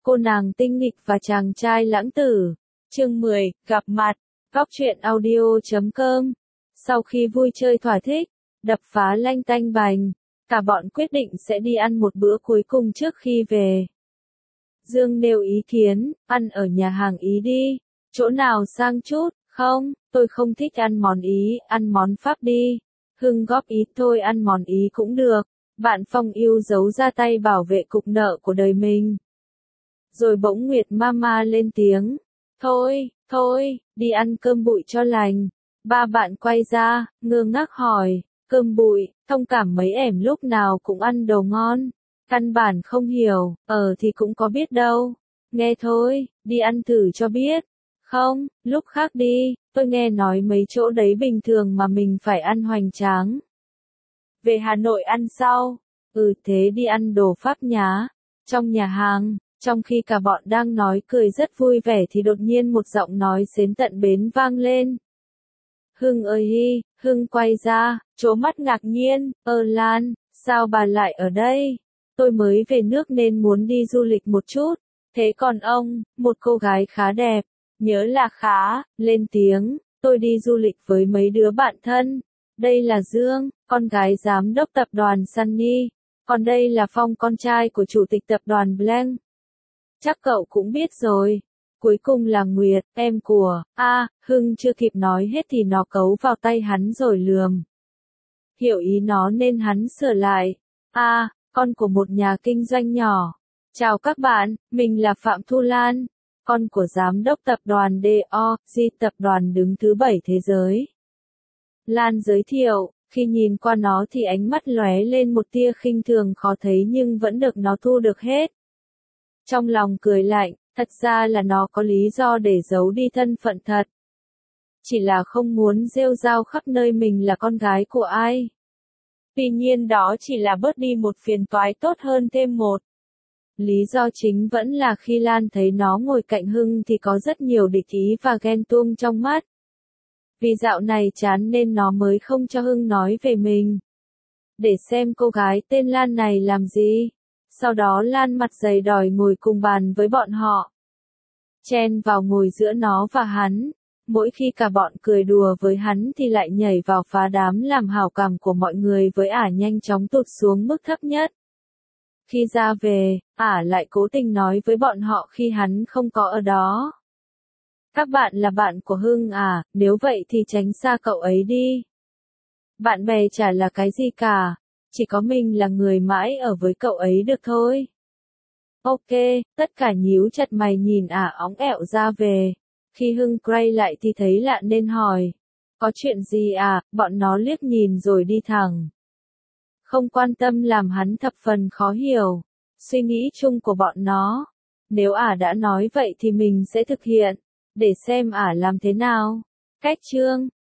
Cô nàng tinh nghịch và chàng trai lãng tử. Chương 10, gặp mặt. Góc truyện audio.com. Sau khi vui chơi thỏa thích, đập phá lanh tanh bành, cả bọn quyết định sẽ đi ăn một bữa cuối cùng trước khi về. Dương nêu ý kiến, ăn ở nhà hàng Ý đi. Chỗ nào sang chút? Không, tôi không thích ăn món Ý, ăn món Pháp đi. Hưng góp ý, thôi ăn món Ý cũng được. Bạn Phong yêu giấu ra tay bảo vệ cục nợ của đời mình. Rồi bỗng Nguyệt Mama lên tiếng. Thôi, đi ăn cơm bụi cho lành. Ba bạn quay ra, ngơ ngác hỏi, cơm bụi, thông cảm mấy ẻm lúc nào cũng ăn đồ ngon. Căn bản không hiểu, thì cũng có biết đâu. Nghe thôi, đi ăn thử cho biết. Không, lúc khác đi, tôi nghe nói mấy chỗ đấy bình thường mà mình phải ăn hoành tráng. Về Hà Nội ăn sau. Thế đi ăn đồ Pháp nhá. Trong nhà hàng, trong khi cả bọn đang nói cười rất vui vẻ thì đột nhiên một giọng nói xến tận bến vang lên. Hưng ơi hi, Hưng quay ra, trố mắt ngạc nhiên, Lan, sao bà lại ở đây? Tôi mới về nước nên muốn đi du lịch một chút. Thế còn ông, một cô gái khá đẹp, nhớ là khá, lên tiếng, tôi đi du lịch với mấy đứa bạn thân. Đây là Dương, con gái giám đốc tập đoàn Sunny, còn đây là Phong, con trai của chủ tịch tập đoàn Blanc. Chắc cậu cũng biết rồi. Cuối cùng là Nguyệt, em của, Hưng chưa kịp nói hết thì nó cấu vào tay hắn rồi lườm. Hiểu ý nó nên hắn sửa lại. Con của một nhà kinh doanh nhỏ. Chào các bạn, mình là Phạm Thu Lan, con của giám đốc tập đoàn DOG, tập đoàn đứng thứ 7 thế giới. Lan giới thiệu, khi nhìn qua nó thì ánh mắt lóe lên một tia khinh thường khó thấy nhưng vẫn được nó thu được hết. Trong lòng cười lạnh, thật ra là nó có lý do để giấu đi thân phận thật. Chỉ là không muốn rêu rao khắp nơi mình là con gái của ai. Tuy nhiên đó chỉ là bớt đi một phiền toái tốt hơn thêm một. Lý do chính vẫn là khi Lan thấy nó ngồi cạnh Hưng thì có rất nhiều địch ý và ghen tuông trong mắt. Vì dạo này chán nên nó mới không cho Hưng nói về mình. Để xem cô gái tên Lan này làm gì. Sau đó Lan mặt dày đòi ngồi cùng bàn với bọn họ. Chen vào ngồi giữa nó và hắn. Mỗi khi cả bọn cười đùa với hắn thì lại nhảy vào phá đám làm hảo cảm của mọi người với nhanh chóng tụt xuống mức thấp nhất. Khi ra về, lại cố tình nói với bọn họ khi hắn không có ở đó. Các bạn là bạn của Hưng nếu vậy thì tránh xa cậu ấy đi. Bạn bè chả là cái gì cả, chỉ có mình là người mãi ở với cậu ấy được thôi. Ok, tất cả nhíu chặt mày nhìn óng ẹo ra về. Khi Hưng quay lại thì thấy lạ nên hỏi. Có chuyện gì bọn nó liếc nhìn rồi đi thẳng. Không quan tâm làm hắn thập phần khó hiểu. Suy nghĩ chung của bọn nó. Nếu đã nói vậy thì mình sẽ thực hiện. Để xem làm thế nào. Cách chương,